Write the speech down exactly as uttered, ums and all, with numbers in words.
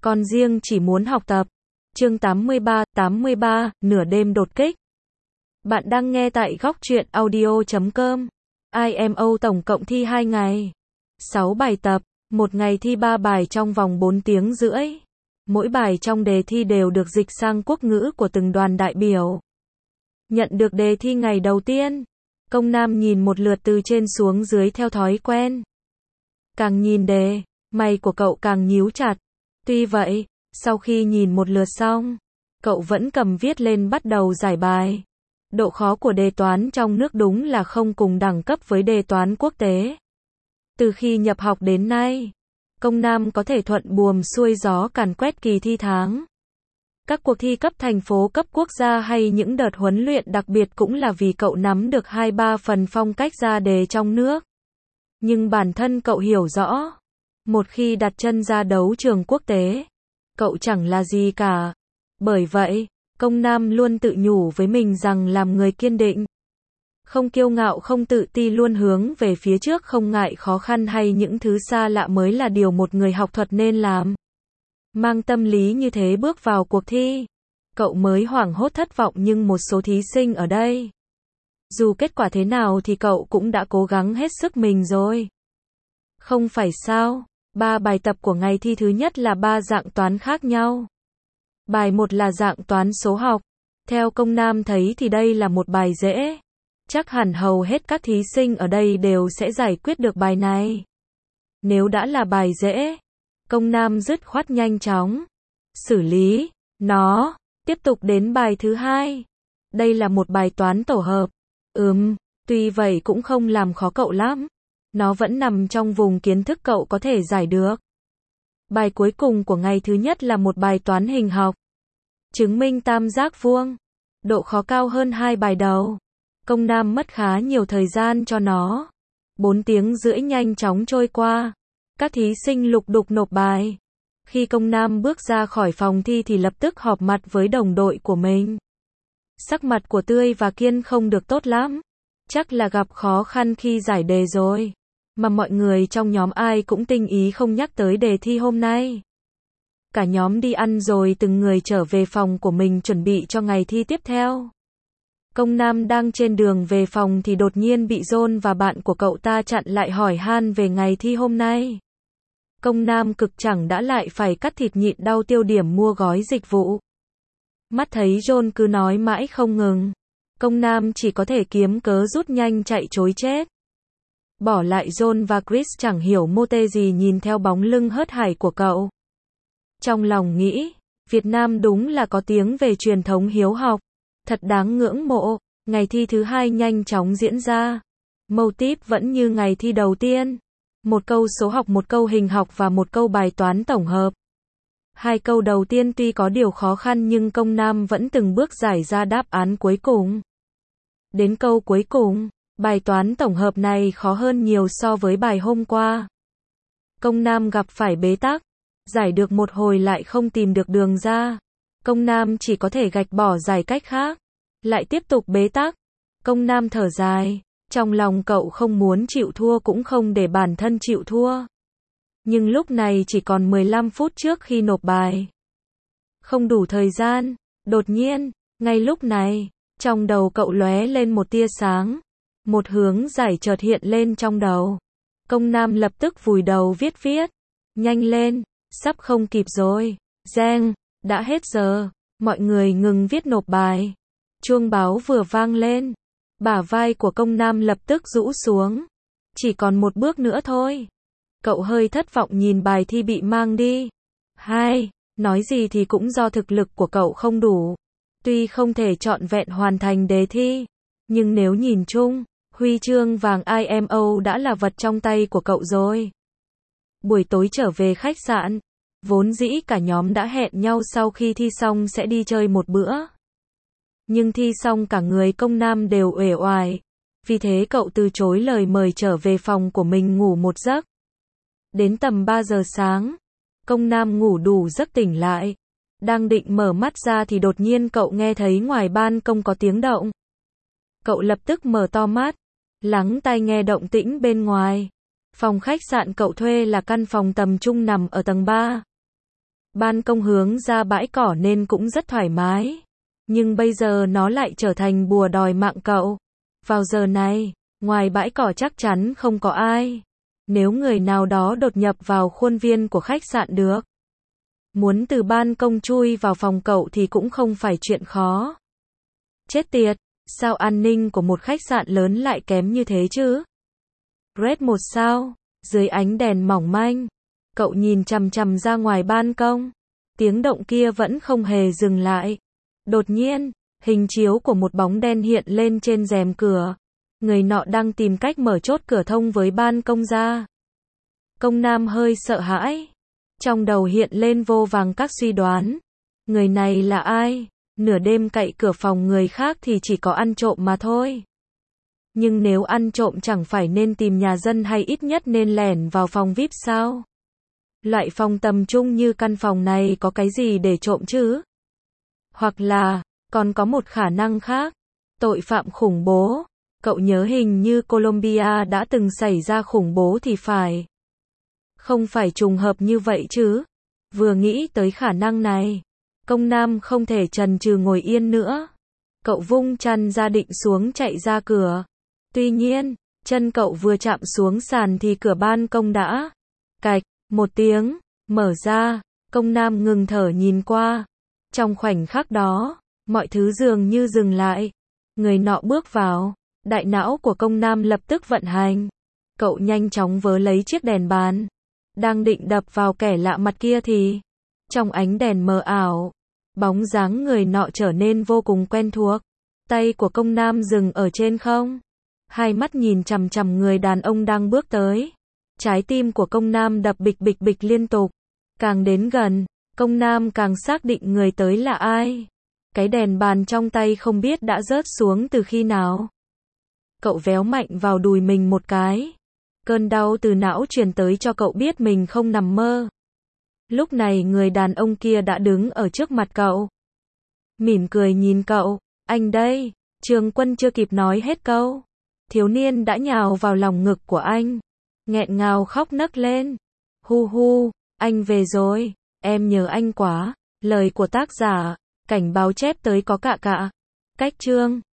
Con riêng chỉ muốn học tập. Chương tám mươi ba, tám mươi ba, nửa đêm đột kích. Bạn đang nghe tại góc truyện audio chấm com. i em o tổng cộng thi hai ngày. sáu bài tập, một ngày thi ba bài trong vòng bốn tiếng rưỡi. Mỗi bài trong đề thi đều được dịch sang quốc ngữ của từng đoàn đại biểu. Nhận được đề thi ngày đầu tiên, Công Nam nhìn một lượt từ trên xuống dưới theo thói quen. Càng nhìn đề, mày của cậu càng nhíu chặt. Tuy vậy, sau khi nhìn một lượt xong, cậu vẫn cầm viết lên bắt đầu giải bài. Độ khó của đề toán trong nước đúng là không cùng đẳng cấp với đề toán quốc tế. Từ khi nhập học đến nay, Công Nam có thể thuận buồm xuôi gió càn quét kỳ thi tháng. Các cuộc thi cấp thành phố, cấp quốc gia hay những đợt huấn luyện đặc biệt cũng là vì cậu nắm được hai ba phần phong cách ra đề trong nước. Nhưng bản thân cậu hiểu rõ, một khi đặt chân ra đấu trường quốc tế, cậu chẳng là gì cả. Bởi vậy, Công Nam luôn tự nhủ với mình rằng làm người kiên định, không kiêu ngạo, không tự ti, luôn hướng về phía trước, không ngại khó khăn hay những thứ xa lạ mới là điều một người học thuật nên làm. Mang tâm lý như thế bước vào cuộc thi, cậu mới hoảng hốt thất vọng, nhưng một số thí sinh ở đây, dù kết quả thế nào thì cậu cũng đã cố gắng hết sức mình rồi. Không phải sao? Ba bài tập của ngày thi thứ nhất là ba dạng toán khác nhau. Bài một là dạng toán số học. Theo Công Nam thấy thì đây là một bài dễ. Chắc hẳn hầu hết các thí sinh ở đây đều sẽ giải quyết được bài này. Nếu đã là bài dễ, Công Nam dứt khoát nhanh chóng xử lý nó. Tiếp tục đến bài thứ hai. Đây là một bài toán tổ hợp. Ừm, tuy vậy cũng không làm khó cậu lắm. Nó vẫn nằm trong vùng kiến thức cậu có thể giải được. Bài cuối cùng của ngày thứ nhất là một bài toán hình học. Chứng minh tam giác vuông. Độ khó cao hơn hai bài đầu. Công Nam mất khá nhiều thời gian cho nó. Bốn tiếng rưỡi nhanh chóng trôi qua. Các thí sinh lục đục nộp bài. Khi Công Nam bước ra khỏi phòng thi thì lập tức họp mặt với đồng đội của mình. Sắc mặt của Tươi và Kiên không được tốt lắm. Chắc là gặp khó khăn khi giải đề rồi. Mà mọi người trong nhóm ai cũng tinh ý không nhắc tới đề thi hôm nay. Cả nhóm đi ăn rồi từng người trở về phòng của mình chuẩn bị cho ngày thi tiếp theo. Công Nam đang trên đường về phòng thì đột nhiên bị John và bạn của cậu ta chặn lại hỏi han về ngày thi hôm nay. Công Nam cực chẳng đã lại phải cắt thịt nhịn đau tiêu điểm mua gói dịch vụ. Mắt thấy John cứ nói mãi không ngừng, Công Nam chỉ có thể kiếm cớ rút nhanh chạy chối chết. Bỏ lại John và Chris chẳng hiểu mô tê gì nhìn theo bóng lưng hớt hải của cậu. Trong lòng nghĩ, Việt Nam đúng là có tiếng về truyền thống hiếu học. Thật đáng ngưỡng mộ. Ngày thi thứ hai nhanh chóng diễn ra. Mâu típ vẫn như ngày thi đầu tiên. Một câu số học, một câu hình học và một câu bài toán tổng hợp. Hai câu đầu tiên tuy có điều khó khăn nhưng Công Nam vẫn từng bước giải ra đáp án cuối cùng. Đến câu cuối cùng, bài toán tổng hợp này khó hơn nhiều so với bài hôm qua. Công Nam gặp phải bế tắc. Giải được một hồi lại không tìm được đường ra. Công Nam chỉ có thể gạch bỏ giải cách khác. Lại tiếp tục bế tắc. Công Nam thở dài. Trong lòng cậu không muốn chịu thua cũng không để bản thân chịu thua. Nhưng lúc này chỉ còn mười lăm phút trước khi nộp bài. Không đủ thời gian. Đột nhiên, ngay lúc này, trong đầu cậu lóe lên một tia sáng. Một hướng giải chợt hiện lên trong đầu. Công Nam lập tức vùi đầu viết viết. Nhanh lên, sắp không kịp rồi. Reng, đã hết giờ. Mọi người ngừng viết nộp bài. Chuông báo vừa vang lên. Bả vai của Công Nam lập tức rũ xuống. Chỉ còn một bước nữa thôi. Cậu hơi thất vọng nhìn bài thi bị mang đi. Hai, nói gì thì cũng do thực lực của cậu không đủ. Tuy không thể trọn vẹn hoàn thành đề thi, nhưng nếu nhìn chung, huy chương vàng i em o đã là vật trong tay của cậu rồi. Buổi tối trở về khách sạn, vốn dĩ cả nhóm đã hẹn nhau sau khi thi xong sẽ đi chơi một bữa. Nhưng thi xong cả người Công Nam đều uể oải. Vì thế cậu từ chối lời mời trở về phòng của mình ngủ một giấc. Đến tầm ba giờ sáng, Công Nam ngủ đủ giấc tỉnh lại. Đang định mở mắt ra thì đột nhiên cậu nghe thấy ngoài ban công có tiếng động. Cậu lập tức mở to mắt, lắng tai nghe động tĩnh bên ngoài. Phòng khách sạn cậu thuê là căn phòng tầm trung nằm ở tầng ba. Ban công hướng ra bãi cỏ nên cũng rất thoải mái. Nhưng bây giờ nó lại trở thành bùa đòi mạng cậu. Vào giờ này, ngoài bãi cỏ chắc chắn không có ai. Nếu người nào đó đột nhập vào khuôn viên của khách sạn được, muốn từ ban công chui vào phòng cậu thì cũng không phải chuyện khó. Chết tiệt, sao an ninh của một khách sạn lớn lại kém như thế chứ? Red một sao, dưới ánh đèn mỏng manh, cậu nhìn chằm chằm ra ngoài ban công. Tiếng động kia vẫn không hề dừng lại. Đột nhiên, hình chiếu của một bóng đen hiện lên trên rèm cửa. Người nọ đang tìm cách mở chốt cửa thông với ban công ra. Công Nam hơi sợ hãi. Trong đầu hiện lên vô vàng các suy đoán. Người này là ai? Nửa đêm cậy cửa phòng người khác thì chỉ có ăn trộm mà thôi. Nhưng nếu ăn trộm chẳng phải nên tìm nhà dân hay ít nhất nên lẻn vào phòng vi ai pi sao? Loại phòng tầm trung như căn phòng này có cái gì để trộm chứ? Hoặc là, còn có một khả năng khác. Tội phạm khủng bố. Cậu nhớ hình như Colombia đã từng xảy ra khủng bố thì phải. Không phải trùng hợp như vậy chứ? Vừa nghĩ tới khả năng này, Công Nam không thể chần chừ ngồi yên nữa. Cậu vung chăn ra định xuống chạy ra cửa. Tuy nhiên, chân cậu vừa chạm xuống sàn thì cửa ban công đã cạch một tiếng, mở ra. Công Nam ngừng thở nhìn qua. Trong khoảnh khắc đó, mọi thứ dường như dừng lại. Người nọ bước vào. Đại não của Công Nam lập tức vận hành. Cậu nhanh chóng vớ lấy chiếc đèn bàn. Đang định đập vào kẻ lạ mặt kia thì, trong ánh đèn mờ ảo, bóng dáng người nọ trở nên vô cùng quen thuộc. Tay của Công Nam dừng ở trên không. Hai mắt nhìn chằm chằm người đàn ông đang bước tới. Trái tim của Công Nam đập bịch bịch bịch liên tục. Càng đến gần, Công Nam càng xác định người tới là ai. Cái đèn bàn trong tay không biết đã rớt xuống từ khi nào. Cậu véo mạnh vào đùi mình một cái. Cơn đau từ não truyền tới cho cậu biết mình không nằm mơ. Lúc này người đàn ông kia đã đứng ở trước mặt cậu. Mỉm cười nhìn cậu. Anh đây. Trường Quân chưa kịp nói hết câu. Thiếu niên đã nhào vào lòng ngực của anh. Nghẹn ngào khóc nấc lên. Hu hu, anh về rồi. Em nhớ anh quá. Lời của tác giả. Cảnh báo chép tới có cạ cạ. Cách chương